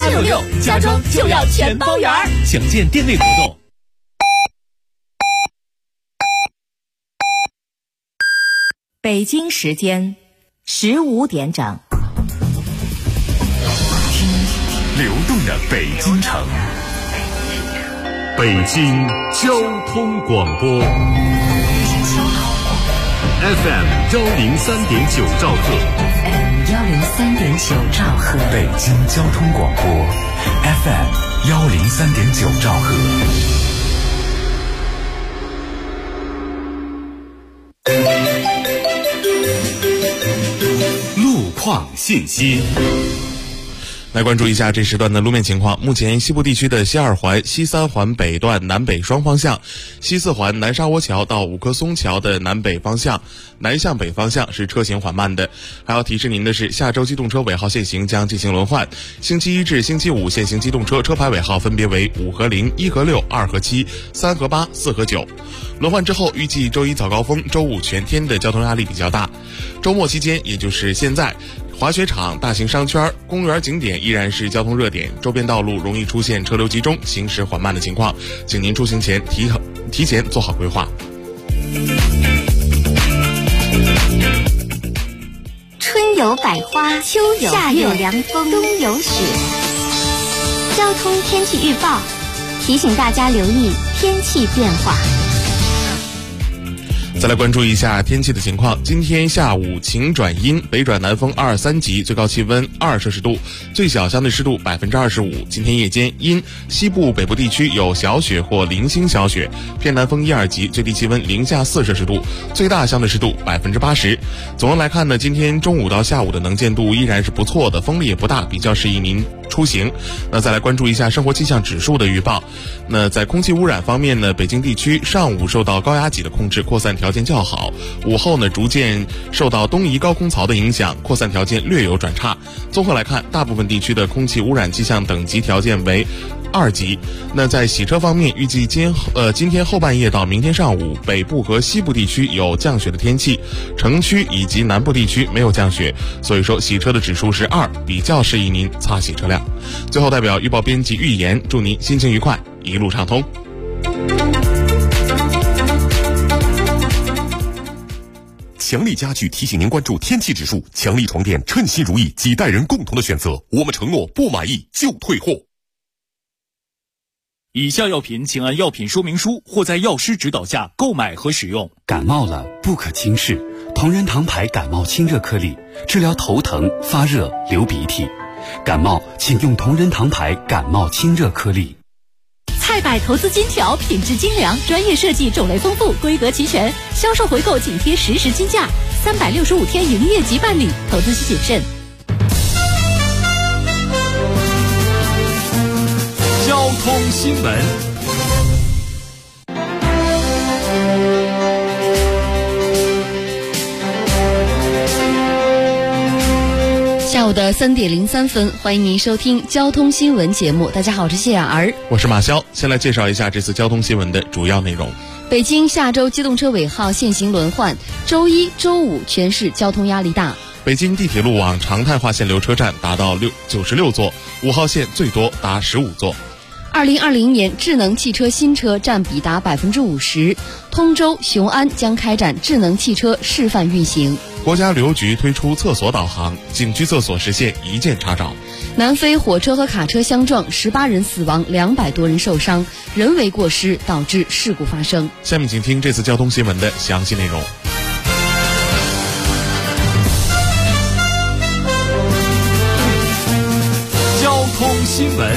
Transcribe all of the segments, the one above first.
866，家装就要全包圆儿。 详见店内活动。 北京时间15点整。 流动的北京城，北京交通广播 FM 103.9兆赫 103.9兆赫， 北京交通广播 FM 103.9兆赫。路况信息。 来关注一下这时段的路面情况。目前西部地区的西二环、西三环北段南北双方向，西四环南沙窝桥到五棵松桥的南北方向，南向北方向是车行缓慢的。还要提示您的是，下周机动车尾号限行将进行轮换，星期一至星期五限行机动车车牌尾号分别为5和0、1和6、2和7、3和8、4和9。轮换之后，预计周一早高峰、周五全天的交通压力比较大。周末期间，也就是现在，滑雪场、大型商圈、公园景点依然是交通热点，周边道路容易出现车流集中、行驶缓慢的情况，请您出行前提前做好规划。 春有百花，秋有夏有凉风，冬有雪。交通天气预报提醒大家留意天气变化。 再来关注一下天气的情况。今天下午晴转阴，北转南风2、3级，最高气温2摄氏度，最小相对湿度25%。今天夜间阴，西部北部地区有小雪或零星小雪，偏南风1、2级，最低气温零下4摄氏度，最大相对湿度80%。总的来看呢，今天中午到下午的能见度依然是不错的，风力也不大，比较适宜您出行。那再来关注一下生活气象指数的预报。那在空气污染方面呢，北京地区上午受到高压脊的控制，扩散条件较好，午后呢逐渐受到东移高空槽的影响，扩散条件略有转差。综合来看，大部分地区的空气污染气象等级条件为2级。那在洗车方面，预计今天后半夜到明天上午，北部和西部地区有降雪的天气，城区以及南部地区没有降雪，所以说洗车的指数是2，比较适宜您擦洗车辆。最后代表预报编辑预言，祝您心情愉快，一路畅通。 强力家具提醒您关注天气指数，强力床垫称心如意，几代人共同的选择，我们承诺不满意就退货。 以下药品请按药品说明书或在药师指导下购买和使用。 感冒了不可轻视，同仁堂牌感冒清热颗粒，治疗头疼、发热、流鼻涕。感冒请用同仁堂牌感冒清热颗粒。 菜百投资金条品质精良，专业设计，种类丰富，规格齐全，销售回购紧贴实时均价，365天营业即办理，投资需谨慎。 交通新闻。 下午的3点03分，欢迎您收听交通新闻节目。大家好，我是谢雅儿， 我是马潇。先来介绍一下这次交通新闻的主要内容。 北京下周机动车尾号限行轮换，周一、周五全市交通压力大。 北京地铁路网常态化限流车站达到96座，5号线最多达15座。 2020年智能汽车新车占比达50%，通州、雄安将开展智能汽车示范运行。 国家旅游局推出厕所导航，景区厕所实现一键查找。 南非火车和卡车相撞，18人死亡，200多人受伤，人为过失导致事故发生。 下面请听这次交通新闻的详细内容。 交通新闻。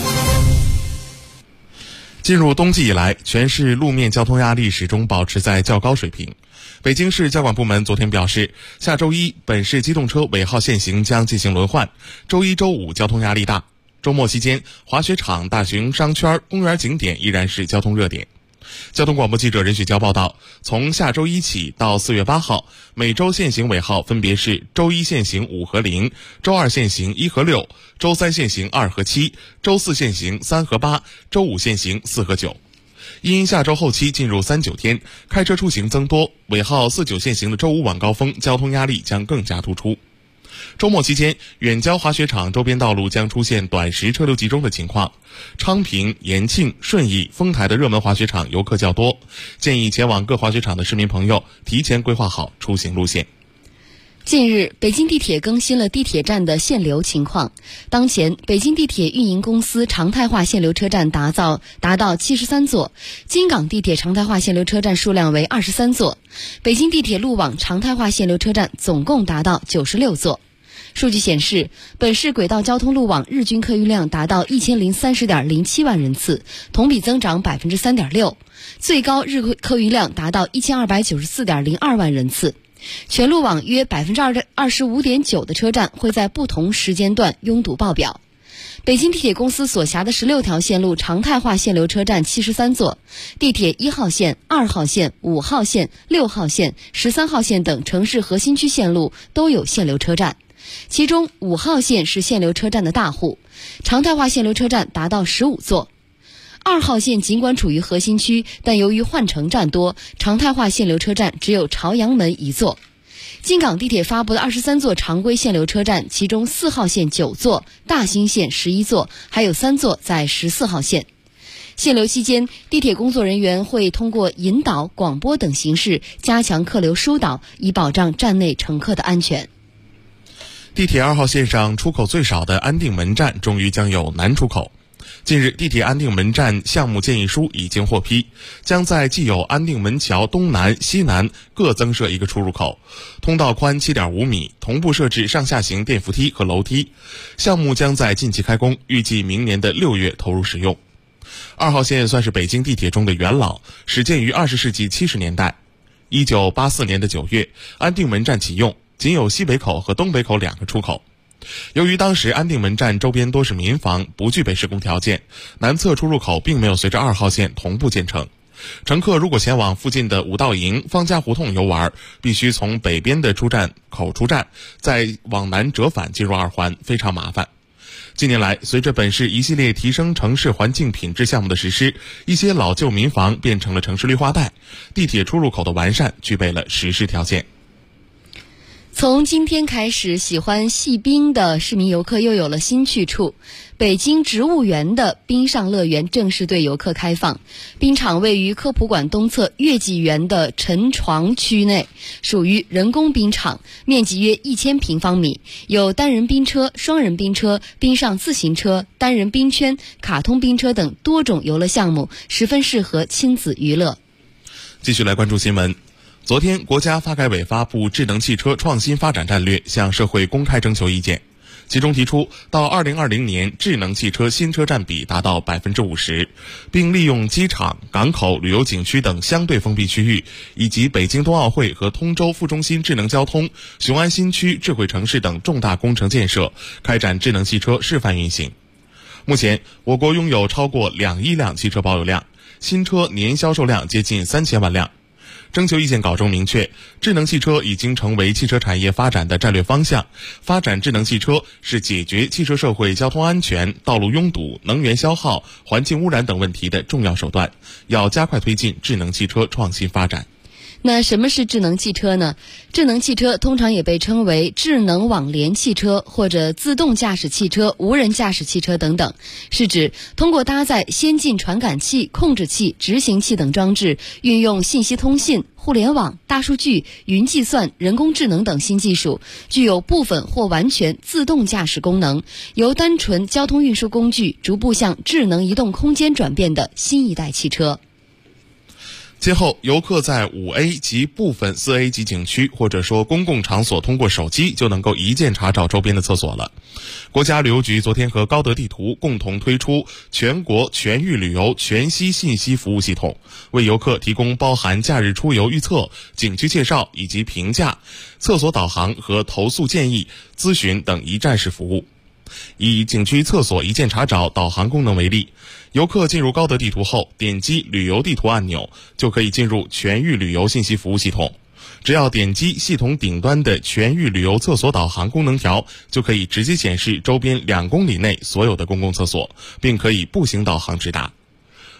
进入冬季以来，全市路面交通压力始终保持在较高水平。北京市交管部门昨天表示，下周一本市机动车尾号限行将进行轮换，周一、周五交通压力大。周末期间，滑雪场、大型商圈、公园景点依然是交通热点。交通广播记者任雪娇报道，从下周一起到4月8号，每周限行尾号分别是周一限行5和0，周二限行1和6，周三限行2和7，周四限行3和8，周五限行4和9。因下周后期进入39天，开车出行增多，尾号49限行的周五晚高峰交通压力将更加突出。 周末期间，远郊滑雪场周边道路将出现短时车流集中的情况。昌平、延庆、顺义、丰台的热门滑雪场游客较多，建议前往各滑雪场的市民朋友提前规划好出行路线。 近日，北京地铁更新了地铁站的限流情况。当前，北京地铁运营公司常态化限流车站达到73座，京港地铁常态化限流车站数量为23座，北京地铁路网常态化限流车站总共达到96座。数据显示，本市轨道交通路网日均客运量达到1030.07万人次，同比增长 3.6%， 最高日客运量达到1294.02万人次。全路网约 25.9% 的车站会在不同时间段拥堵爆表。北京地铁公司所辖的16条线路常态化限流车站73座，地铁1号线、2号线、5号线、6号线、13号线等城市核心区线路都有限流车站，其中5号线是限流车站的大户，常态化限流车站达到15座。2号线尽管处于核心区，但由于换乘站多，常态化限流车站只有朝阳门1座。京港地铁发布的23座常规限流车站，其中4号线9座，大兴线11座，还有3座在14号线。限流期间，地铁工作人员会通过引导、广播等形式加强客流疏导，以保障站内乘客的安全。 地铁2号线上出口最少的安定门站终于将有南出口。近日，地铁安定门站项目建议书已经获批，将在既有安定门桥东南、西南各增设一个出入口，通道宽 7.5 米，同步设置上下行电扶梯和楼梯。项目将在近期开工，预计明年的6月投入使用。2号线算是北京地铁中的元老，始建于20世纪70年代。1984年的9月，安定门站启用，仅有西北口和东北口2个出口。由于当时安定门站周边多是民房，不具备施工条件，南侧出入口并没有随着2号线同步建成。乘客如果前往附近的五道营、方家胡同游玩，必须从北边的出站口出站，再往南折返进入2环，非常麻烦。近年来，随着本市一系列提升城市环境品质项目的实施，一些老旧民房变成了城市绿化带，地铁出入口的完善具备了实施条件。 从今天开始，喜欢戏冰的市民游客又有了新去处。北京植物园的冰上乐园正式对游客开放。冰场位于科普馆东侧月季园的沉床区内，属于人工冰场，面积约1000平方米，有单人冰车、双人冰车、冰上自行车、单人冰圈、卡通冰车等多种游乐项目，十分适合亲子娱乐。 继续来关注新闻。昨天，国家发改委发布智能汽车创新发展战略，向社会公开征求意见。其中提出，到2020年，智能汽车新车占比达到 50%， 并利用机场、港口、旅游景区等相对封闭区域，以及北京冬奥会和通州副中心智能交通、雄安新区智慧城市等重大工程建设，开展智能汽车示范运行。目前，我国拥有超过2亿辆汽车保有量，新车年销售量接近3000万辆。征求意见稿中明确，智能汽车已经成为汽车产业发展的战略方向，发展智能汽车是解决汽车社会交通安全、道路拥堵、能源消耗、环境污染等问题的重要手段，要加快推进智能汽车创新发展。 那什么是智能汽车呢？智能汽车通常也被称为智能网联汽车或者自动驾驶汽车、无人驾驶汽车等等，是指通过搭载先进传感器、控制器、执行器等装置，运用信息通信、互联网、大数据、云计算、人工智能等新技术，具有部分或完全自动驾驶功能，由单纯交通运输工具逐步向智能移动空间转变的新一代汽车。 今后，游客在5A 及部分4A 级景区或者说公共场所，通过手机就能够一键查找周边的厕所了。国家旅游局昨天和高德地图共同推出全国全域旅游全息信息服务系统，为游客提供包含假日出游预测、景区介绍以及评价、厕所导航和投诉建议、咨询等一站式服务。以景区厕所一键查找导航功能为例，游客进入高德地图后，点击旅游地图按钮，就可以进入全域旅游信息服务系统。只要点击系统顶端的全域旅游厕所导航功能条，就可以直接显示周边2公里内所有的公共厕所，并可以步行导航直达。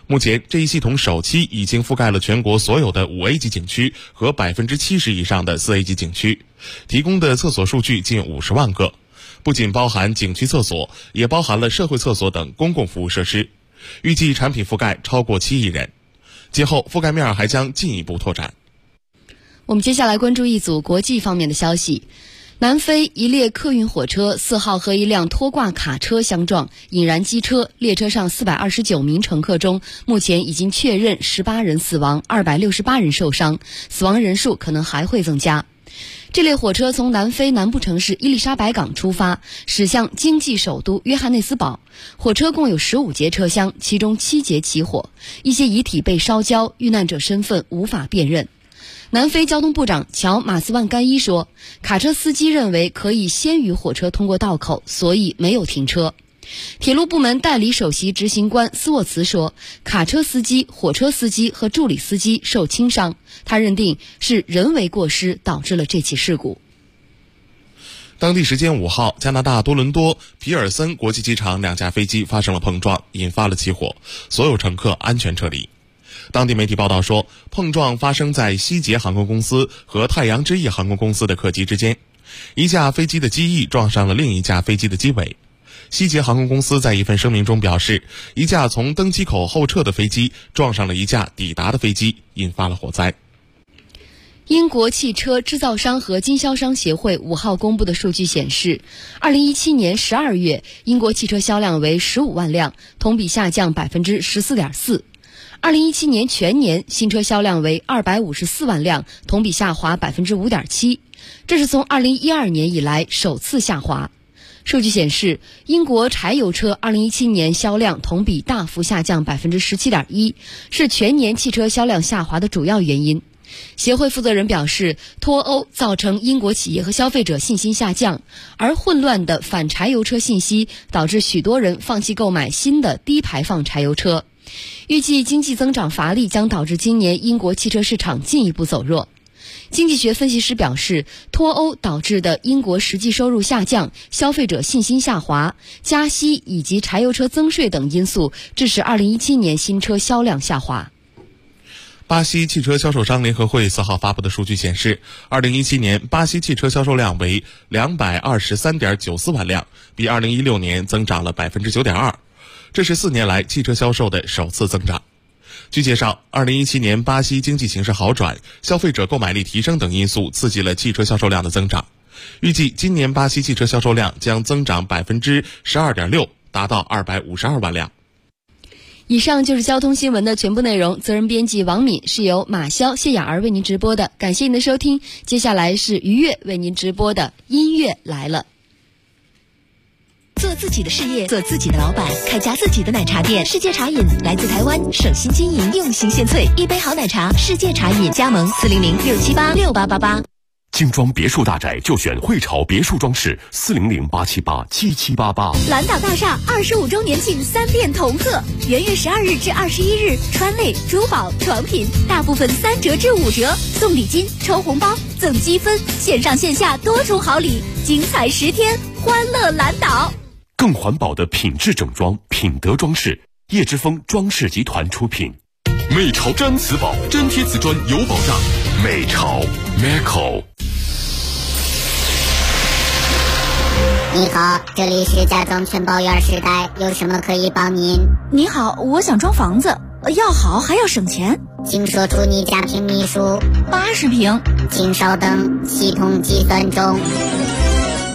目前这一系统首期已经覆盖了全国所有的5A 级景区和70%以上的4A 级景区，提供的厕所数据近50万个，不仅包含景区厕所，也包含了社会厕所等公共服务设施。预计产品覆盖超过7亿人，今后覆盖面还将进一步拓展。 我们接下来关注一组国际方面的消息。南非一列客运火车4号和一辆拖挂卡车相撞，引燃机车，列车上429名乘客中，目前已经确认18人死亡，268人受伤，死亡人数可能还会增加。这列火车从南非南部城市伊丽莎白港出发，驶向经济首都约翰内斯堡。火车共有15节车厢，其中7节起火，一些遗体被烧焦，遇难者身份无法辨认。南非交通部长乔马斯万甘伊说，卡车司机认为可以先于火车通过道口，所以没有停车。铁路部门代理首席执行官斯沃茨说，卡车司机、火车司机和助理司机受轻伤，他认定是人为过失导致了这起事故。 当地时间5号，加拿大多伦多皮尔森国际机场2架飞机发生了碰撞，引发了起火，所有乘客安全撤离。当地媒体报道说，碰撞发生在西捷航空公司和太阳之翼航空公司的客机之间，一架飞机的机翼撞上了另一架飞机的机尾。西捷航空公司在一份声明中表示，一架从登机口后撤的飞机撞上了一架抵达的飞机，引发了火灾。 英国汽车制造商和经销商协会5号公布的数据显示，2017年12月，英国汽车销量为15万辆，同比下降 14.4%。2017年全年新车销量为254万辆，同比下滑 5.7%， 这是从2012年以来首次下滑。数据显示，英国柴油车2017年销量同比大幅下降 17.1%， 是全年汽车销量下滑的主要原因。协会负责人表示，脱欧造成英国企业和消费者信心下降，而混乱的反柴油车信息导致许多人放弃购买新的低排放柴油车。预计经济增长乏力将导致今年英国汽车市场进一步走弱。经济学分析师表示，脱欧导致的英国实际收入下降、消费者信心下滑、加息以及柴油车增税等因素，致使2017年新车销量下滑。 巴西汽车销售商联合会4号发布的数据显示，2017年巴西汽车销售量为 223.94 万辆，比2016年增长了 9.2%， 这是4年来汽车销售的首次增长。据介绍，2017年巴西经济形势好转、消费者购买力提升等因素刺激了汽车销售量的增长。预计今年巴西汽车销售量将增长 12.6%， 达到252万辆。 以上就是交通新闻的全部内容，责任编辑王敏，是由马潇、谢雅儿为您直播的。感谢您的收听，接下来是于悦为您直播的音乐来了。 做自己的事业，做自己的老板，开家自己的奶茶店。世界茶饮来自台湾，省心经营，用心献萃，一杯好奶茶，世界茶饮。加盟400-678-6888。 精装别墅大宅就选汇潮别墅装饰，400-878-7788。 蓝岛大厦25周年庆3店同贺，元月12日至21日，川类、珠宝、床品大部分3折至5折，送礼金、抽红包、赠积分，线上线下多重好礼，精彩10天，欢乐蓝岛。 更环保的品质整装，品德装饰，叶之峰装饰集团出品。美潮毡瓷宝，粘贴瓷砖有保障。美潮 Meco。 你好，这里是家装全包院时代，有什么可以帮您？ 你好，我想装房子，要好还要省钱， 请说出你家庭米数。 80平。 请稍等，系统计算中。